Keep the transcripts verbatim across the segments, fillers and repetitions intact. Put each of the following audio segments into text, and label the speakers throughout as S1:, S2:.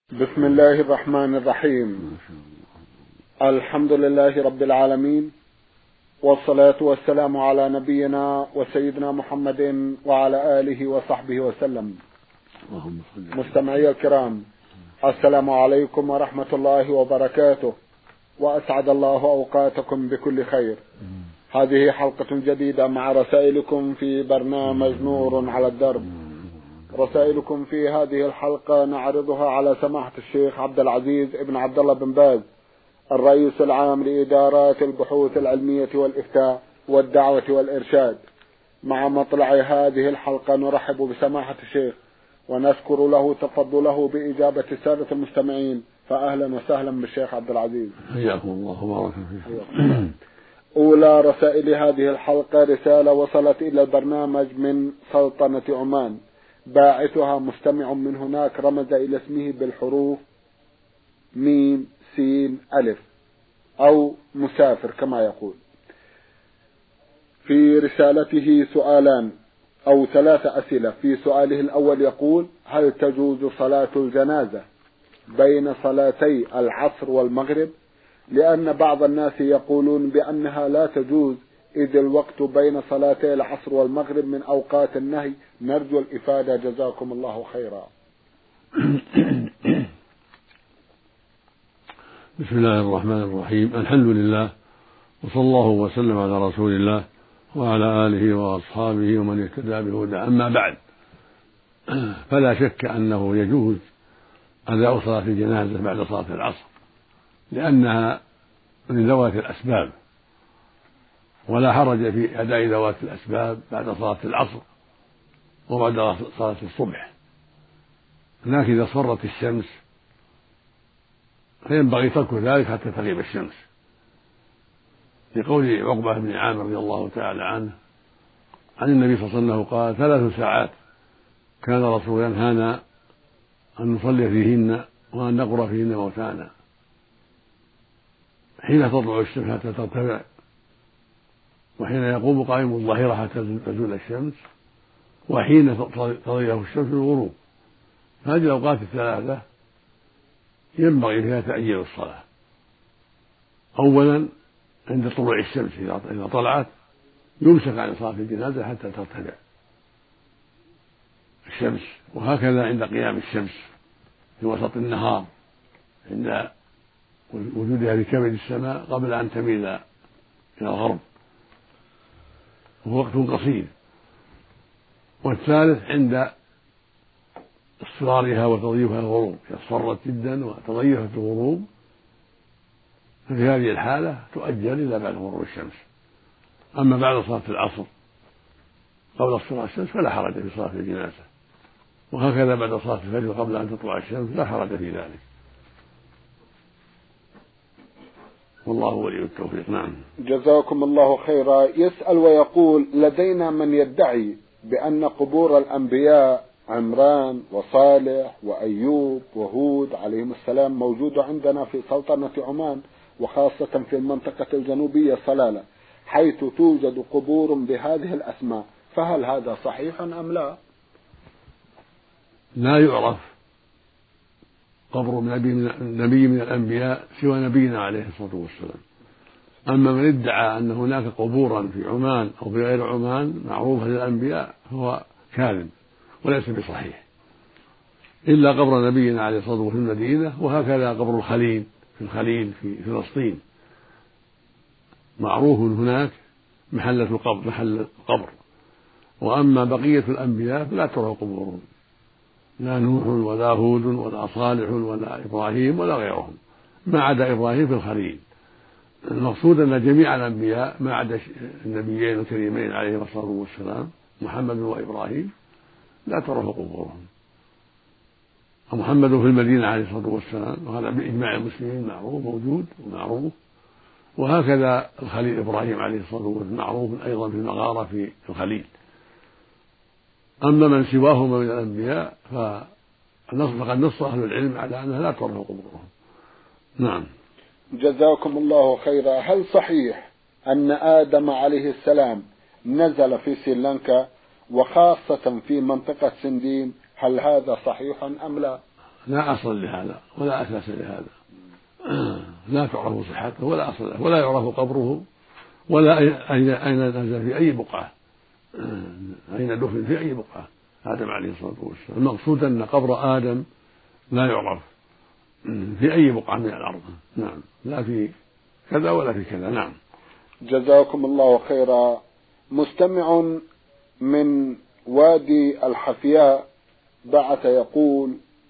S1: بسم الله الرحمن الرحيم. الحمد لله رب العالمين، والصلاة والسلام على نبينا وسيدنا محمد وعلى آله وصحبه وسلم. مستمعي الكرام، السلام عليكم ورحمة الله وبركاته، وأسعد الله أوقاتكم بكل خير. هذه حلقة جديدة مع رسائلكم في برنامج نور على الدرب. رسائلكم في هذه الحلقة نعرضها على سماحة الشيخ عبد العزيز ابن عبد الله بن باز، الرئيس العام لإدارات البحوث العلمية والإفتاء والدعوة والإرشاد. مع مطلع هذه الحلقة نرحب بسماحة الشيخ ونذكر له تفضله بإجابة السادة المستمعين، فأهلا وسهلا بالشيخ عبد العزيز.
S2: حياكم الله وبارك فيكم.
S1: أولى رسائل هذه الحلقة رسالة وصلت إلى البرنامج من سلطنة عمان، باعثها مستمع من هناك رمز إلى اسمه بالحروف ميم سين ألف أو مسافر كما يقول. في رسالته سؤالان أو ثلاثة أسئلة. في سؤاله الأول يقول: هل تجوز صلاة الجنازة بين صلاتي العصر والمغرب؟ لأن بعض الناس يقولون بأنها لا تجوز، إذ الوقت بين صلاتي العصر والمغرب من أوقات النهي. نرجو الإفادة، جزاكم الله خيرا.
S2: بسم الله الرحمن الرحيم. الحمد لله، وصلى الله وسلم على رسول الله وعلى آله وأصحابه ومن اهتدى بهداه. أما بعد، فلا شك أنه يجوز أداء صلاة الجنازة بعد صلاة العصر، لأنها من ذوات الأسباب، ولا حرج في أداء ذوات الأسباب بعد صلاة العصر وبعد صلاة الصبح. لكن إذا اصفرت الشمس فينبغي ترك ذلك حتى تغيب الشمس، لقول عقبة بن عامر رضي الله تعالى عنه عن النبي صلى الله عليه وسلم قال: ثلاث ساعات كان الرسول ينهانا أن نصلي فيهن وأن نقرأ فيهن موتانا: حين تطلع الشمس حتى ترتفع، وحين يقوم قائم الظهيرة حتى تزول الشمس، وحين تضيء الشمس الغروب. هذه الأوقات الثلاثة ينبغي فيها تأجيل الصلاة. أولا عند طلوع الشمس، إذا طلعت يمسك عن صلاة الجنازة حتى ترتفع الشمس، وهكذا عند قيام الشمس في وسط النهار عند وجودها في كبد السماء قبل أن تميل إلى الغرب، وهو وقت قصير. والثالث عند اصفرارها وتضييفها الغروب، إذا اصفرت جدا وتضيفت الغروب ففي هذه الحالة تؤجل إلى بعد غروب الشمس. أما بعد صلاة العصر قبل اصفرار الشمس فلا حرج في صلاة الجنازة، وهكذا بعد صلاة الفجر قبل أن تطلع الشمس لا حرج في ذلك، والله ولي التوفيق. نعم.
S1: جزاكم الله خيرا. يسأل ويقول: لدينا من يدعي بأن قبور الأنبياء عمران وصالح وأيوب وهود عليهم السلام موجودة عندنا في سلطنة عمان، وخاصة في المنطقة الجنوبية صلالة، حيث توجد قبور بهذه الأسماء، فهل هذا صحيح أم لا؟
S2: لا يعرف قبر نبي من, نبي من الأنبياء سوى نبينا عليه الصلاة والسلام. أما من ادعى أن هناك قبورا في عمان أو في غير عمان معروفة للأنبياء فهو كاذب وليس بصحيح، إلا قبر نبينا عليه الصلاة والسلام في المدينة، وهكذا قبر الخليل في الخليل في فلسطين معروف هناك محلة القبر محل القبر. وأما بقية الأنبياء فلا ترى قبورهم، لا نوح ولا هود ولا صالح ولا إبراهيم ولا غيرهم، ما عدا إبراهيم في الخليل. المقصود أن جميع الأنبياء ما عدا النبيين الكريمين عليهم الصلاة والسلام محمد وإبراهيم لا ترى قبورهم. ومحمد في المدينة عليه الصلاة والسلام، وهذا بإجماع المسلمين معروف موجود ومعروف، وهكذا الخليل إبراهيم عليه الصلاة والسلام معروف أيضا في المغارة في الخليل. أما من سواهما من الأنبياء فقد نص أهل العلم على أنها لا ترى قبورهم. نعم.
S1: جزاكم الله خيرا. هل صحيح أن آدم عليه السلام نزل في سريلانكا وخاصة في منطقة سندين؟ هل هذا صحيح أم لا؟
S2: لا أصل لهذا ولا أساس لهذا، لا تعرف صحته ولا أصل له، ولا يعرف قبره، ولا أين أين نزل في أي بقعة، أين دفن في أي بقعة آدم عليه الصلاة والسلام. المقصود أن قبر آدم لا يعرف في أي بقعة من الأرض، نعم، لا في كذا ولا في كذا. نعم.
S1: جزاكم الله خيرا. مستمع من وادي الحفياء بعث يقول: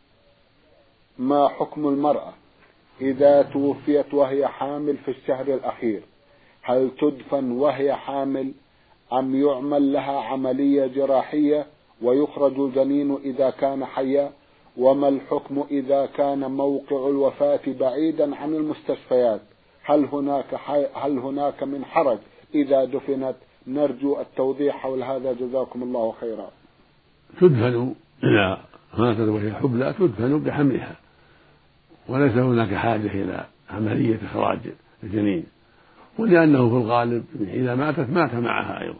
S1: ما حكم المرأة إذا توفيت وهي حامل في الشهر الأخير؟ هل تدفن وهي حامل أم يعمل لها عملية جراحية ويخرج الجنين إذا كان حيا؟ وما الحكم إذا كان موقع الوفاة بعيدا عن المستشفيات؟ هل هناك هل هناك من حرج إذا دفنت؟ نرجو التوضيح حول هذا جزاكم الله خيرا.
S2: تدفن إذا ماتت وهي حبلى تدفن بحملها، وليس هناك حاجة إلى عملية إخراج الجنين، ولأنه في الغالب إذا ماتت مات معها أيضا،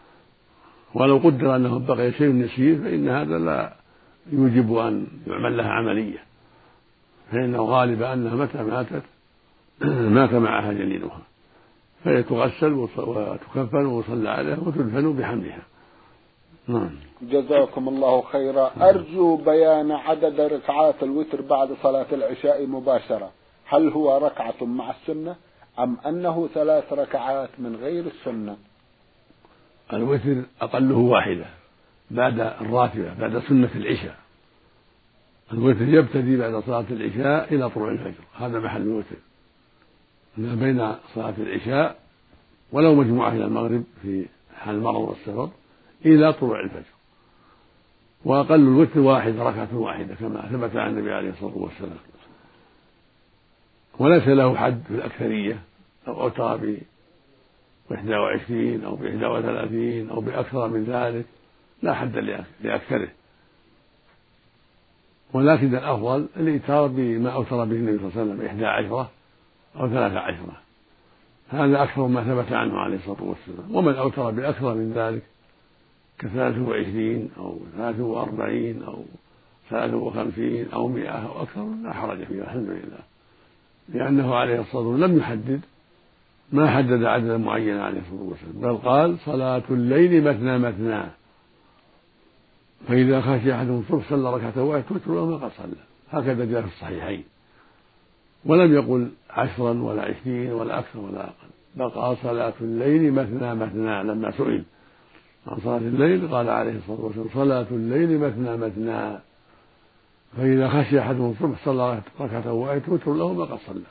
S2: ولو قدر أنه بقي شيء يسير فإن هذا لا يوجب أن يعمل لها عملية، فإنه غالب أنها متى ماتت مات معها جنينها، فهي تغسل وتكفن ويصلى عليها وتدفن بحملها. نعم.
S1: جزاكم الله خيرا. أرجو بيان عدد ركعات الوتر بعد صلاة العشاء مباشرة، هل هو ركعة مع السنة أم أنه ثلاث ركعات من غير السنة؟
S2: الوتر أقله واحدة بعد الراتبة بعد سنة العشاء. الوتر يبتدي بعد صلاة العشاء إلى طلوع الفجر، هذا محل الوتر، ما بين صلاة العشاء ولو مجموعة إلى المغرب في حال المرض والسفر إلى طلوع الفجر. وأقل الوتر واحد ركعة واحدة كما ثبت عن النبي عليه الصلاة والسلام، وليس له حد في الأكثرية، أو أوتر بإحدى وعشرين أو بإحدى وثلاثين أو بأكثر من ذلك، لا حد لأكثره، ولكن الأفضل الإيتار بما أوتر به النبي صلى الله عليه وسلم إحدى عشرة أو ثلاثة عشرة، هذا أكثر ما ثبت عنه عليه الصلاة والسلام. ومن أوتر بأكثر من ذلك كثلاثة وعشرين أو ثلاثة وأربعين أو ثلاثة وخمسين أو مئة أو أكثر لا حرج فيه الحمد لله، لأنه عليه الصلاة والسلام لم يحدد، ما حدد عددا معينا عليه الصلاة والسلام، بل قال صلاة الليل مثنى مثنى، فإذا خشي أحدهم الصبح صلى ركعة واحدة توتر له ما قد صلى، هكذا جاء في الصحيحين. ولم يقل عشرا ولا عشرين ولا أكثر ولا أقل، بل قال صلاة الليل مثنى مثنى. لما سئل عن صلاة الليل قال عليه الصلاة والسلام صلاة الليل مثنى مثنى، فإذا خشي أحدهم الصبح صلى ركعة واحدة توتر له ما قد صلى.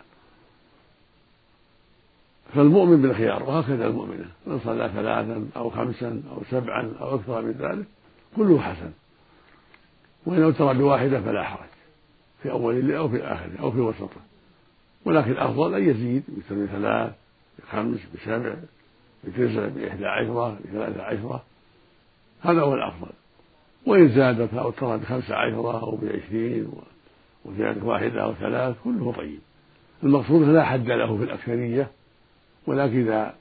S2: فالمؤمن بالخيار، وهكذا المؤمنة، من صلى ثلاثا أو خمسا أو سبعا أو أكثر من ذلك كله حسن، وإن أوتر بواحدة فلا حرج في أول الليل أو في آخره أو في وسطه، ولكن الأفضل أن يزيد مثل بثلاث بخمس بسبع بتسع بإحدى عشرة بثلاثة عشرة، هذا هو الأفضل. وإن زاد فأوتر بخمسة عشرة أو بعشرين وزادت واحدة أو ثلاث كله طيب. المقصود لا حد له في الأكثرية، ولكن إذا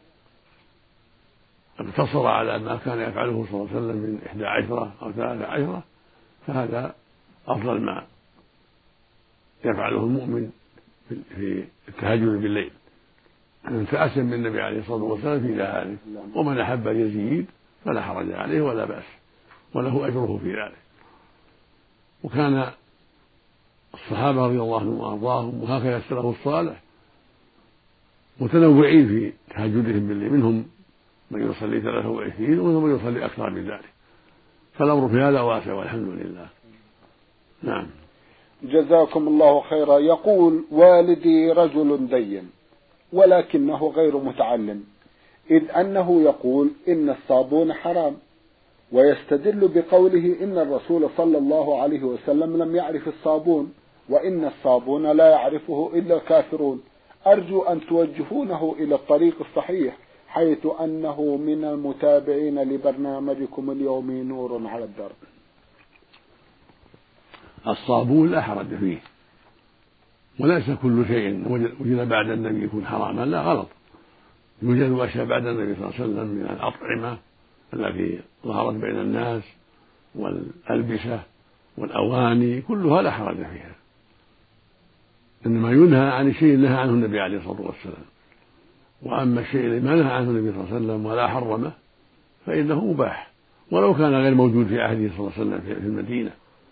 S2: اقتصر على ما كان يفعله صلى الله عليه وسلم من إحدى عشرة أو ثلاثة عشرة فهذا أفضل ما يفعله المؤمن في التهجد بالليل، تأسم بالنبي عليه الصلاة والسلام في ذلك. ومن أحب يزيد فلا حرج عليه ولا بأس، وله أجره في ذلك. وكان الصحابة رضي الله عنهم وأرضاهم وهكذا السلف الصالح متنوعين في تهجدهم بالليل، منهم من يصلي ثلاثة وعشرين ومنهم من يصلي أكثر من ذلك، فالأمر في هذا واسع والحمد لله. نعم.
S1: جزاكم الله خيرا. يقول: والدي رجل دين ولكنه غير متعلم، إذ أنه يقول إن الصابون حرام، ويستدل بقوله إن الرسول صلى الله عليه وسلم لم يعرف الصابون، وإن الصابون لا يعرفه إلا الكافرون. أرجو أن توجهونه إلى الطريق الصحيح، حيث أنه من المتابعين لبرنامجكم اليومي نور على الدرب.
S2: الصابون لا حرج فيه، وليس كل شيء وجد بعد النبي يكون حراما، لا، غلط. يوجد أشياء بعد النبي صلى الله عليه وسلم من الأطعمة التي ظهرت بين الناس والألبسة والأواني كلها لا حرج فيها، إنما ينهى عن الشيء نهى عنه النبي عليه الصلاة والسلام. وأما الشيء الذي ما نهى عنه النبي صلى الله عليه وسلم ولا حرمه فإنه مباح ولو كان غير موجود في عهده صلى الله عليه وسلم في المدينة.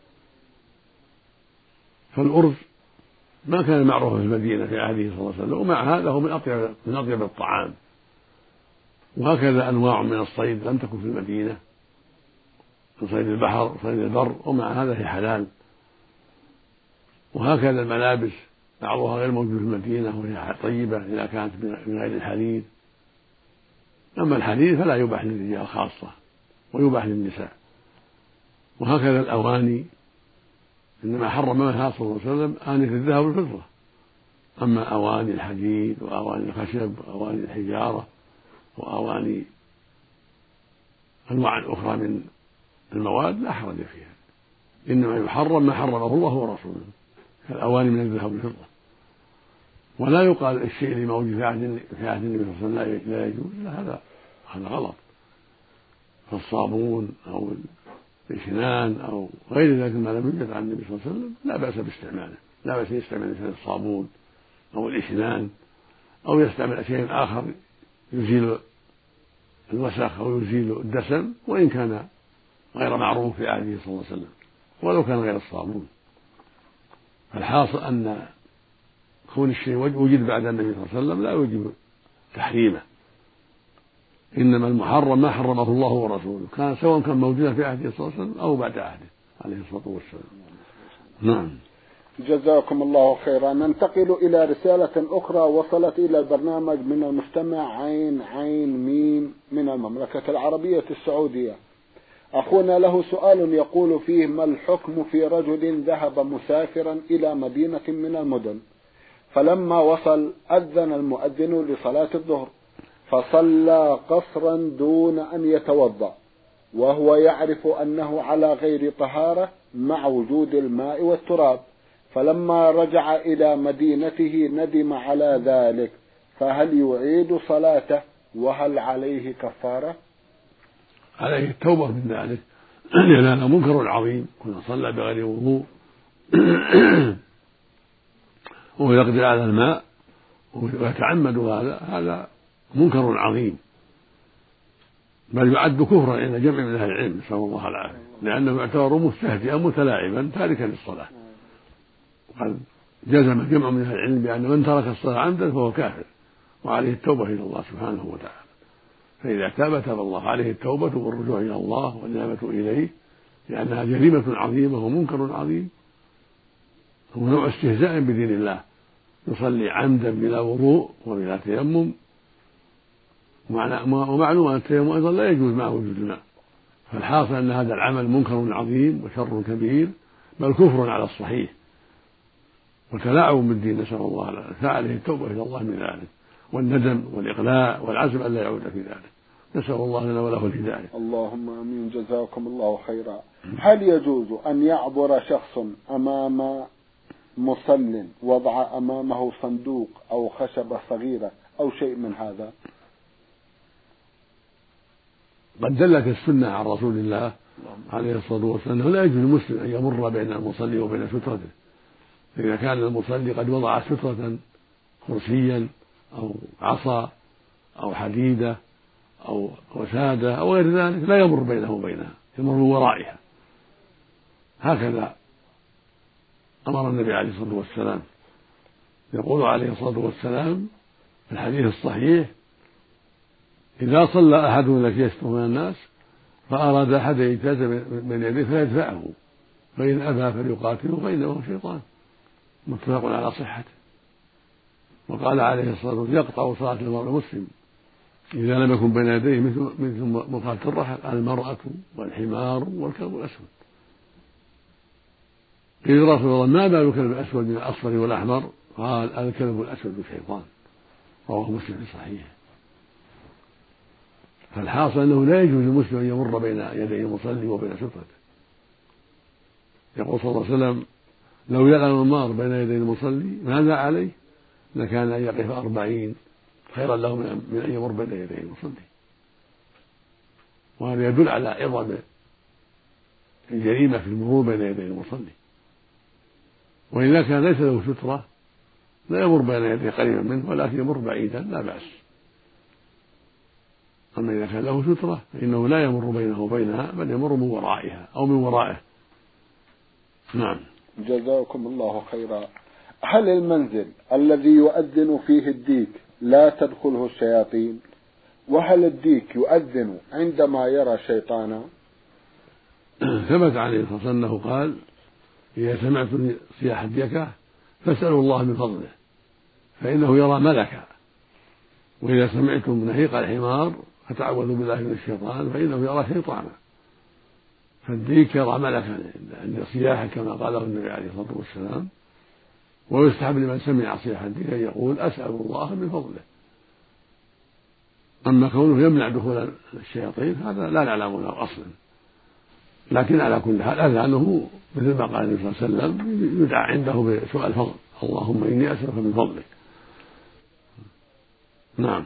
S2: فالأرز ما كان معروفا في المدينة في عهده صلى الله عليه وسلم، ومع هذا هو من أطيب من أطيب الطعام. وهكذا أنواع من الصيد لم تكن في المدينة، من صيد البحر وصيد البر، ومع هذا هي حلال. وهكذا الملابس بعضها غير موجود في المدينة وهي طيبة إذا كانت من غير الحرير. أما الحرير فلا يباح للرجال خاصة ويباح للنساء. وهكذا الأواني، إنما حرم منها صلى الله عليه وسلم آنية الذهب والفضة. أما أواني الحديد وأواني الخشب وأواني الحجارة وأواني أنواع أخرى من المواد لا حرج فيها، إنما يحرم ما حرمه الله ورسوله كالأواني من الذهب والفضة. ولا يقال الشيء اللي موجود في عهد في عهد النبي صلى الله عليه وسلم لا يجوز، لا، هذا هذا غلط. فالصابون أو الإشنان أو غير ذلك ما لم يوجد عن النبي صلى الله عليه وسلم لا بأس باستعماله، لا بأس يستعمل الصابون أو الإشنان أو يستعمل شيء آخر يزيل الوسخ أو يزيل الدسم، وإن كان غير معروف في عهده صلى الله عليه وسلم ولو كان غير الصابون. فالحاصل أن كون الشيء وجد بعد النبي صلى الله عليه وسلم لا يوجب تحريمه، إنما المحرم ما حرمه الله ورسوله، كان سواء كان موجودا في عهده صلى الله عليه وسلم أو بعد عهده عليه الصلاة والسلام. نعم.
S1: جزاكم الله خيرا. ننتقل إلى رسالة أخرى وصلت إلى البرنامج من المستمع عين عين ميم من المملكة العربية السعودية. أخونا له سؤال يقول فيه: ما الحكم في رجل ذهب مسافرا إلى مدينة من المدن، فلما وصل أذن المؤذن لصلاة الظهر فصلى قصرا دون أن يتوضأ، وهو يعرف أنه على غير طهارة مع وجود الماء والتراب، فلما رجع إلى مدينته ندم على ذلك، فهل يعيد صلاته وهل عليه كفارة؟
S2: عليه التوبة من ذلك، لأن هذا منكر عظيم. كنا صلى بغير وضوء وهو يقدر على الماء ويتعمد هذا، هذا منكر عظيم، بل يعد كفرا عند جمع من أهل العلم نسأل الله العافية، لأنه يعتبر مستهزئا متلاعبا تاركا للصلاة. وقد جزم جمع من أهل العلم بأن من ترك الصلاة عمدا فهو كافر وعليه التوبة إلى الله سبحانه وتعالى. فإذا تاب تاب الله عليه التوبة والرجوع إلى الله والإنابة إليه، لأنها جريمة عظيمة ومنكر عظيم، هو نوع استهزاء بدين الله، يصلي عمدا بلا وضوء وبلا تيمم، ومعلوم أن التيمم أيضا لا يجوز مع وجود الماء. فالحاصل أن هذا العمل منكر عظيم وشر كبير، بل كفر على الصحيح وتلاعب بالدين، نسأل الله العافية. فعليه التوبة إلى الله من ذلك والندم والإقلاع والعزم أن لا يعود في ذلك، نسأل الله لنا وله الهداية.
S1: اللهم آمين. جزاكم الله خيرا. هل يجوز أن يعبر شخص أمام مصل وضع أمامه صندوق أو خشبة صغيرة أو شيء من هذا؟
S2: قد دلت السنة عن رسول الله عليه الصلاة والسلام أنه لا يجوز للمسلم أن يمر بين المصلي وبين سترته، فإذا كان المصلي قد وضع سترة كرسيا أو عصا أو حديدة أو وسادة أو غير ذلك لا يمر بينه وبينها، يمر من ورائها. هكذا أمر النبي عليه الصلاة والسلام. يقول عليه الصلاة والسلام في الحديث الصحيح: إذا صلى أحدنا التي يستر من الناس فأراد أحد يجتاز بين يديه فيدفعه، فإن أبى فليقاتله فإنه شيطان، متفق على صحته. وقال عليه الصلاة والسلام: يقطع صلاة المرء المسلم إذا لم يكن بين يديه مثل مثل مقاتل الرحل المرأة والحمار والكلب الأسود. قيل رسول الله: ما بال الكلب الأسود من الأصفر والأحمر؟ قال: الكلب الأسود شيطان. رواه مسلم في صحيحه. فالحاصل أنه لا يجوز للمسلم أن يمر بين يدي المصلي وبين سترته. يقول صلى الله عليه وسلم: لو يلعن النار بين يدي المصلي ماذا عليه؟ لكان أن يقف أربعين خيرا له من أن يمر بين يدي المصلي. وهذا يدل على عظم الجريمة في المرور بين يدي المصلي. وإذا كان ليس له سترة لا يمر بين يديه قريبا منه ولكن يمر بعيدا لا بأس. أما إذا كان له سترة فإنه لا يمر بينه وبينها بل يمر من ورائها أو من ورائه. نعم.
S1: جزاكم الله خيرا. هل المنزل الذي يؤذن فيه الديك لا تدخله الشياطين؟ وهل الديك يؤذن عندما يرى شيطانا؟
S2: ثبت عليه الصلاة والسلام أنه قال: إذا سمعتم صياح الديكة فاسألوا الله من فضله فإنه يرى ملكا، وإذا سمعتم نهيق الحمار فتعوذوا بالله من الشيطان فإنه يرى شيطانا. فالديك يرى ملكا عند صياحه كما قاله النبي عليه الصلاة والسلام. ويستحب لمن سمع صياح الديك أن يقول: أسأل الله من فضله. أما كونه يمنع دخول الشياطين هذا لا نعلم له أصلا، لكن على كل حال أذانه مثل ما قال النبي صلى الله عليه وسلم يدعى عنده بسؤال الفضل: اللهم إني أسألك من فضلك. نعم.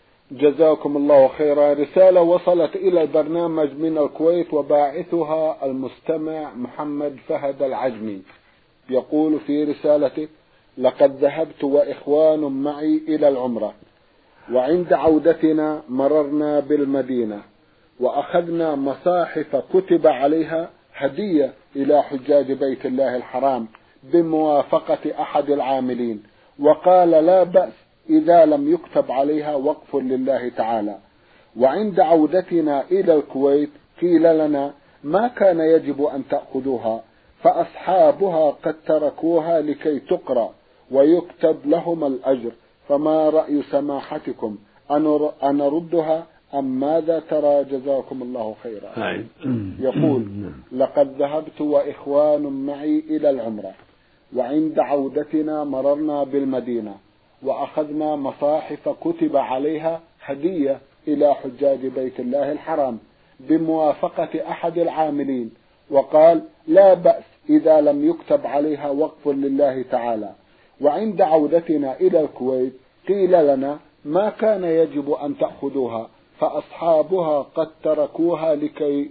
S1: جزاكم الله خيرا. رسالة وصلت إلى البرنامج من الكويت وباعثها المستمع محمد فهد العجمي، يقول في رسالته: لقد ذهبت وإخوان معي إلى العمرة، وعند عودتنا مررنا بالمدينة وأخذنا مصاحف كتب عليها هدية إلى حجاج بيت الله الحرام بموافقة أحد العاملين، وقال: لا بأس إذا لم يكتب عليها وقف لله تعالى. وعند عودتنا إلى الكويت قيل لنا: ما كان يجب أن تأخذوها، فأصحابها قد تركوها لكي تقرأ ويكتب لهم الأجر، فما رأي سماحتكم أن نردها أم ماذا ترى؟ جزاكم الله خيرا. يقول: لقد ذهبت وإخوان معي إلى العمرة، وعند عودتنا مررنا بالمدينة وأخذنا مصاحف كتب عليها هدية إلى حجاج بيت الله الحرام بموافقة أحد العاملين، وقال: لا بأس إذا لم يكتب عليها وقف لله تعالى. وعند عودتنا إلى الكويت قيل لنا: ما كان يجب أن تأخذوها، فأصحابها قد تركوها لكي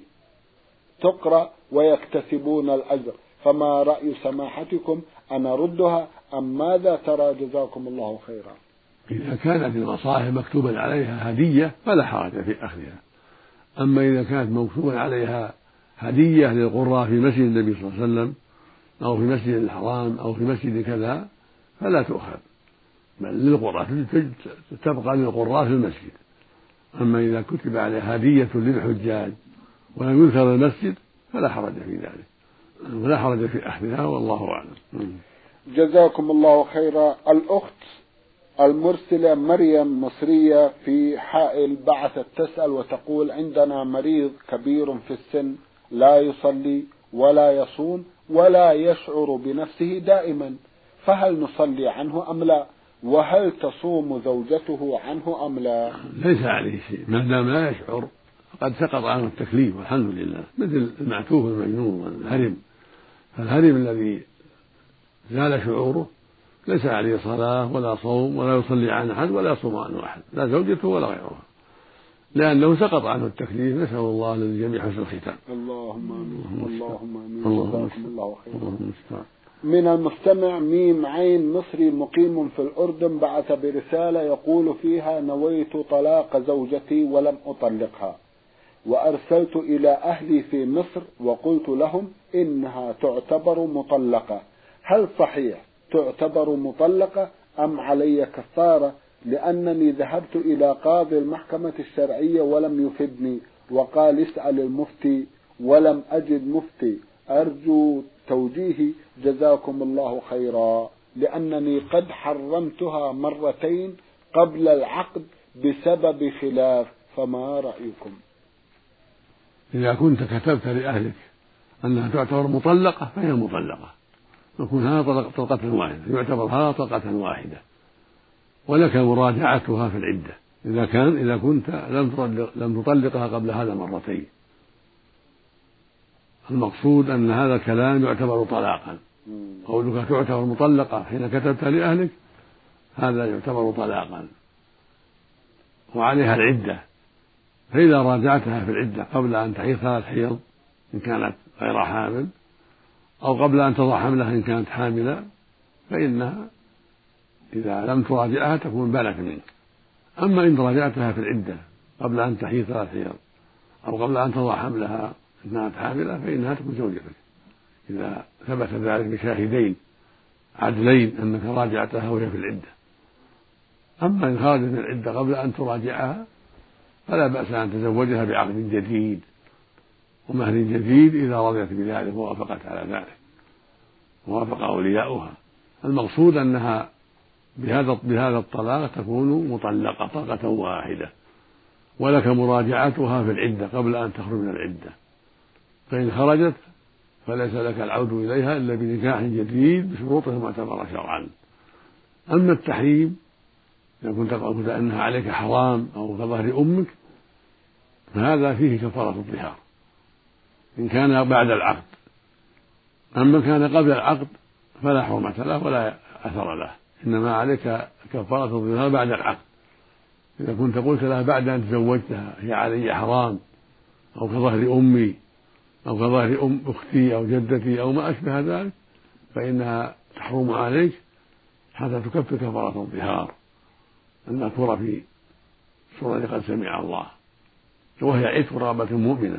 S1: تقرأ ويكتسبون الأجر، فما رأي سماحتكم أن نردها أم ماذا ترى؟ جزاكم الله خيرا.
S2: إذا كانت المصاحف مكتوبا عليها هدية فلا حرج في أخذها، أما إذا كانت مكتوبا عليها هدية للقراء في مسجد النبي صلى الله عليه وسلم أو في مسجد الحرام أو في مسجد كذا فلا تؤخذ، بل للقراء تبقى للقراء في المسجد. أما إذا كتب عليها هدية للحجاج ولم يذكر المسجد فلا حرج في ذلك ولا حرج في أخذها، والله أعلم.
S1: جزاكم الله خيرا. الأخت المرسلة مريم مصرية في حائل بعثت تسأل وتقول: عندنا مريض كبير في السن لا يصلي ولا يصوم ولا يشعر بنفسه دائما، فهل نصلي عنه أم لا؟ وهل تصوم زوجته عنه أم لا؟
S2: ليس عليه شيء ما دام لا يشعر، قد سقط عنه التكليف والحمد لله، مثل المعتوه المجنون والهرم. فالهرم الذي زال شعوره ليس عليه صلاة ولا صوم ولا يصلي عن أحد ولا يصوم عن أحد، لا زوجته ولا غيرها، لأنه سقط عنه التكليف. نسأل الله للجميع حسن الختام.
S1: اللهم آمين. اللهم آمين.
S2: اللهم
S1: جزاكم الله خيرا. من المستمع ميم عين مصري مقيم في الأردن بعث برسالة يقول فيها: نويت طلاق زوجتي ولم أطلقها، وأرسلت إلى أهلي في مصر وقلت لهم إنها تعتبر مطلقة، هل صحيح تعتبر مطلقة أم علي كفارة؟ لأنني ذهبت إلى قاضي المحكمة الشرعية ولم يفدني، وقال اسأل المفتي ولم أجد مفتي، أرجو توجيهي جزاكم الله خيرا، لأنني قد حرمتها مرتين قبل العقد بسبب خلاف، فما رأيكم؟
S2: إذا كنت كتبت لأهلك أنها تعتبر مطلقة فهي مطلقة، يكون هذا طلقة واحدة، يعتبر هذا طلقة واحدة، ولك مراجعتها في العدة إذا كان إذا كنت لم تطلق لم تطلقها قبل هذا مرتين. المقصود أن هذا الكلام يعتبر طلاقا، قولك تعتبر مطلقة حين كتبت لأهلك هذا يعتبر طلاقا، وعليها العدة، فإذا راجعتها في العدة قبل أن تحيض ثلاث حيض إن كانت غير حامل أو قبل أن تضع حملها إن كانت حاملة فإنها إذا لم تراجعها تكون بانت منك. أما إن راجعتها في العدة قبل أن تحيض ثلاث حيض أو قبل أن تضع حملها كانت حاملة فإنها تكون زوجتك إذا ثبت ذلك بشاهدين عدلين أنك راجعتها وهي في العدة. أما إن خرجت من العدة قبل أن تراجعها فلا بأس أن تزوجها بعقد جديد ومهر جديد إذا رضيت بذلك ووافقت على ذلك ووافق أولياؤها. المقصود أنها بهذا بهذا الطلاق تكون مطلقة طلقة واحدة، ولك مراجعتها في العدة قبل أن تخرج من العدة، فإن خرجت فليس لك العود إليها إلا بنكاح جديد بشروطه المعتبرة شرعا. أما التحريم إذا كنت قلت أنها عليك حرام أو كظهر أمك فهذا فيه كفارة الظهار إن كان بعد العقد. أما كان قبل العقد فلا حرمة له ولا أثر له، إنما عليك كفارة الظهار بعد العقد. إذا كنت قلت لها بعد أن تزوجتها هي علي حرام أو كظهر أمي أو كظهر أم أختي أو جدتي أو ما أشبه ذلك فإنها تحرم عليك حتى تكفر كفارة الظهار المذكورة في سورة قد سمع الله، وهي عتق رغبة مؤمنة.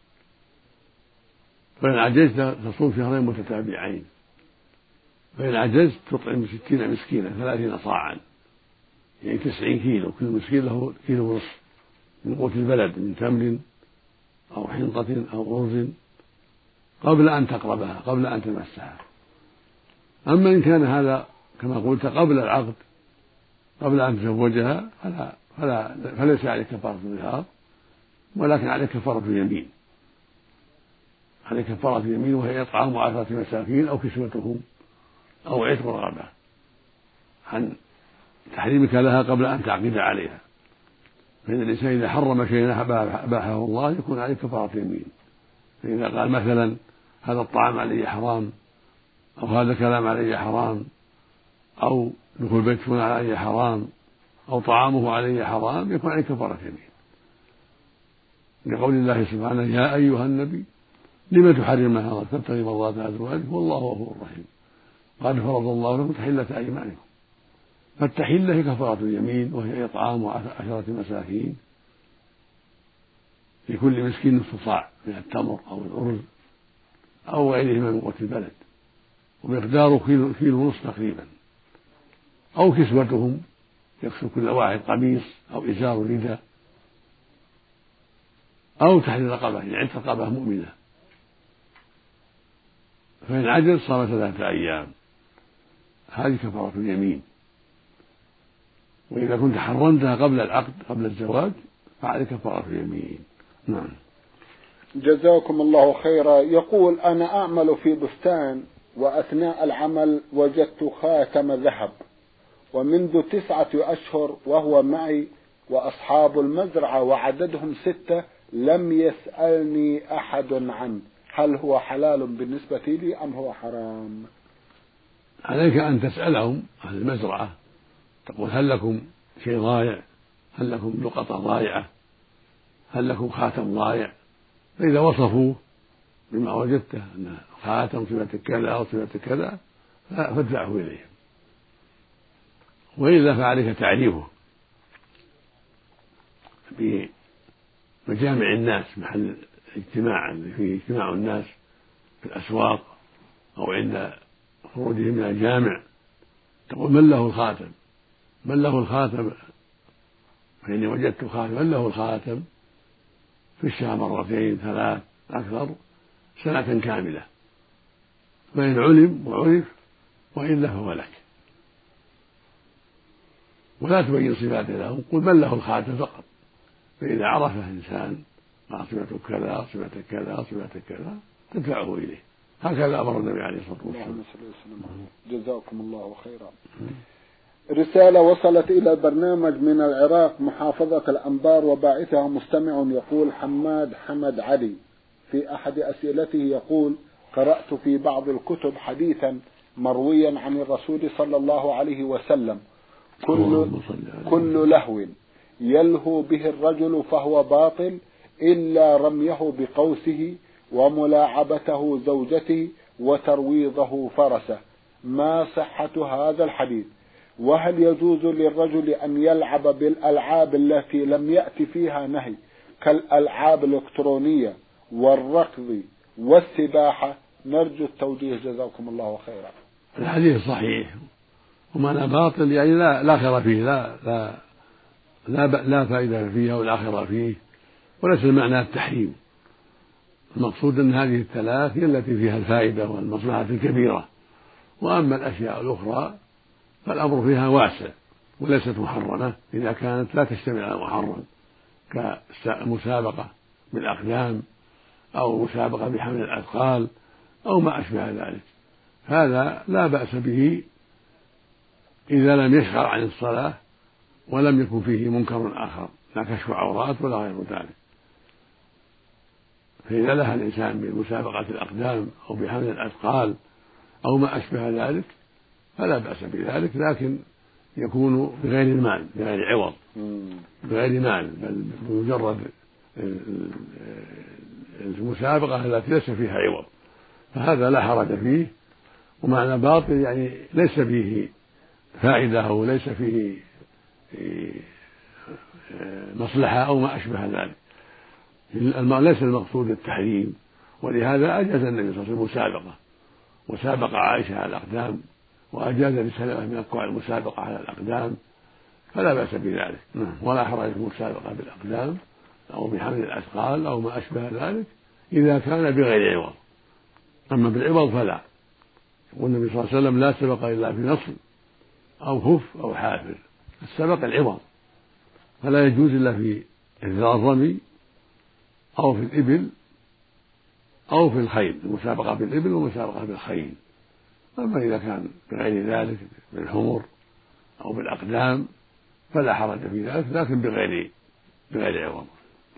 S2: فإن عجزت تصوم شهرين متتابعين، فإن عجزت تطعم ستين مسكينا ثلاثين صاعا يعني تسعين كيلو، كل مسكين له كيلو ونصف من قوت البلد من تمر أو حنطة أو أرز قبل أن تقربها قبل أن تمسها. أما إن كان هذا كما قلت قبل العقد قبل أن تزوجها فلا فلا فليس عليك كفارة الظهار، ولكن عليك كفارة يمين عليك كفارة يمين وهي إطعام عشرة مساكين أو كسوتهم أو عتق رغبة عن تحريمك لها قبل أن تعقد عليها. فإن الإنسان إذا حرم شيئا أباحه الله يكون عليه كفارة يمين. فإذا قال مثلا هذا الطعام علي حرام أو هذا الكلام علي حرام أو دخول بيت فلان علي حرام أو طعامه علي حرام يكون عليه كفارة يمين، لقول الله سبحانه يا أيها النبي لم تحرم ما حرم تبتغي مرضات أزواجك والله غفور رحيم قد فرض الله لكم تحلة أيمانكم. فالتحلة هي كفارة اليمين وهي إطعام عشرة مساكين لكل مسكين نصف صاع من التمر أو الأرز أو غيرهما من قوت البلد ومقداره كيلو, كيلو ونصف تقريبا، أو كسوتهم يكسو كل واحد قميص أو إزار رداء أو تحرير رقبة يعني عتق رقبة مؤمنة. فإن عجز صام ثلاثة أيام، هذه كفارة اليمين. وإذا كنت حرمتها قبل العقد قبل الزواج فعليك كفارة اليمين. نعم.
S1: جزاكم الله خيرا. يقول أنا أعمل في بستان وأثناء العمل وجدت خاتم ذهب ومنذ تسعة أشهر وهو معي وأصحاب المزرعة وعددهم ستة لم يسألني أحد عنه، هل هو حلال بالنسبة لي أم هو حرام؟
S2: عليك أن تسألهم عن المزرعة، تقول هل لكم شيء ضايع، هل لكم لقطة ضائعة، هل لكم خاتم ضائع، فإذا وصفوه بما وجدته أن خاتم صفة كذا أو صفة كذا فادفعه إليهم، وإلا فعليك تعريفه بمجامع الناس محل اجتماع فيه اجتماع الناس في الأسواق أو عند خروجهم من الجامع، تقول من له الخاتم من له الخاتم فإني وجدت خاتم من له الخاتم في الشهر مرتين ثلاث أكثر سنة كاملة، فإن علم وعرف وإلا فهو لك، ولا تبين صفاته لهم، قل من له الخاتم فقط، فإذا عرفه إنسان قال صفته كذا صفته كذا صفته كذا تدفعه إليه. هكذا أمر النبي عليه الصلاة والسلام.
S1: جزاكم الله خيرا. رسالة وصلت إلى البرنامج من العراق محافظة الأنبار وباعثها مستمع يقول حماد حمد علي في أحد أسئلته يقول قرأت في بعض الكتب حديثا مرويا عن الرسول صلى الله عليه وسلم كل, كل لهو يلهو به الرجل فهو باطل إلا رميه بقوسه وملاعبته زوجته وترويضه فرسه، ما صحة هذا الحديث؟ وهل يجوز للرجل أن يلعب بالألعاب التي لم يأتي فيها نهي كالألعاب الإلكترونية والركض والسباحة؟ نرجو التوجيه جزاكم الله خيرا.
S2: الحديث صحيح ومعنى باطل يعني لا لا خير فيه، لا لا لا, لا فائدة فيه ولا خير فيه، وليس المعنى التحريم. المقصود أن هذه الثلاث هي التي فيها الفائدة والمصلحة الكبيرة، وأما الأشياء الأخرى فالأمر فيها واسع وليست محرمة إذا كانت لا تشتمل على محرم، كمسابقة بالأقدام أو مسابقة بحمل الأثقال أو ما أشبه ذلك. هذا لا بأس به إذا لم يشغل عن الصلاة ولم يكن فيه منكر آخر، لا كشف عورات ولا غير ذلك. فإذا لها الإنسان بمسابقة الأقدام أو بحمل الأثقال أو ما أشبه ذلك فلا بأس بذلك، لكن يكون بغير المال، بغير عوض، بغير مال، بل بمجرد المسابقة التي ليس فيها عوض، فهذا لا حرج فيه. ومعنى باطل يعني ليس فيه فائدة أو ليس فيه مصلحة أو ما أشبه ذلك، ليس المقصود التحريم. ولهذا أجاز النبي صلى الله عليه وسلم المسابقة وسابق عائشة على الأقدام، وأجاز لسلمة من أقوى المسابقة على الأقدام، فلا بأس بذلك، ولا حرج في المسابقة بالأقدام أو بحمل الأثقال أو ما أشبه ذلك إذا كان بغير عوض. أما بالعوض فلا. والنبي صلى الله عليه وسلم لا سبق إلا في نصر أو خف أو حافر، السبق العوض، فلا يجوز إلا في الرمي أو في الإبل أو في الخيل، المسابقة بالإبل والمسابقة بالخيل. أما إذا كان بغير ذلك بالحمر أو بالأقدام فلا حرج في ذلك، لكن بغير بغير عوض.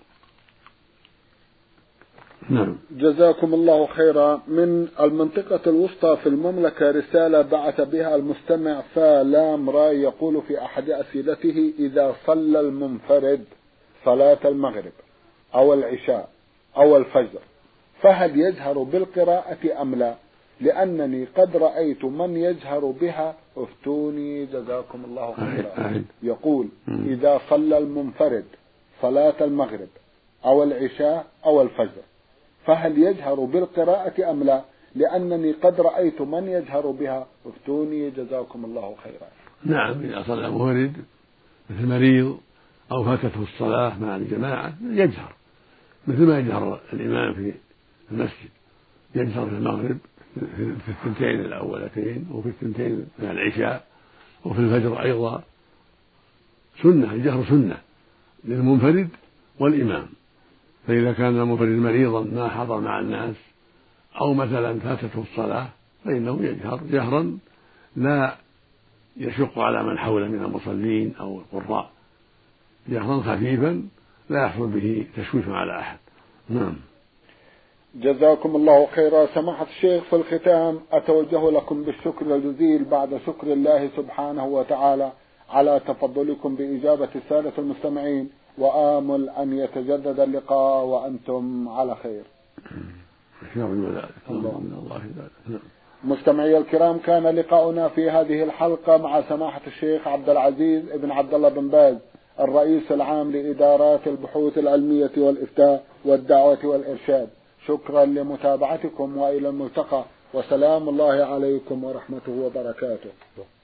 S2: نعم.
S1: جزاكم الله خيرا. من المنطقة الوسطى في المملكة رسالة بعث بها المستمع فلام راي، يقول في أحد أسئلته: إذا صلى المنفرد صلاة المغرب أو العشاء أو الفجر فهل يجهر بالقراءة أم لا؟ لأنني قد رأيت من يجهر بها، افتوني جزاكم الله خيرا. يقول: إذا صلى المنفرد صلاة المغرب أو العشاء أو الفجر فهل يجهر بالقراءة أم لا؟ لأنني قد رأيت من يجهر بها، افتوني جزاكم الله خيرا.
S2: نعم، إذا صلى منفرد مثل مريض أو فاتته الصلاة مع الجماعة يجهر، مثل ما يجهر الإمام في المسجد، يجهر في المغرب في الثنتين الأولتين وفي الثنتين من العشاء وفي الفجر أيضا. سنة، الجهر سنة للمنفرد والإمام. فإذا كان المنفرد مريضا ما حضر مع الناس أو مثلا فاتته الصلاة فإنه يجهر جهرا لا يشق على من حوله من المصلين أو القراء، جهرا خفيفا لا يحصل به تشويش على أحد. نعم.
S1: جزاكم الله خيرا. سماحة الشيخ، في الختام أتوجه لكم بالشكر الجزيل بعد شكر الله سبحانه وتعالى على تفضلكم بإجابة السادة المستمعين، وآمل أن يتجدد اللقاء وأنتم على خير. مستمعي الكرام، كان لقاؤنا في هذه الحلقة مع سماحة الشيخ عبد العزيز بن عبد الله بن باز، الرئيس العام لإدارات البحوث العلمية والإفتاء والدعوة والإرشاد. شكرا لمتابعتكم وإلى الملتقى، وسلام الله عليكم ورحمته وبركاته.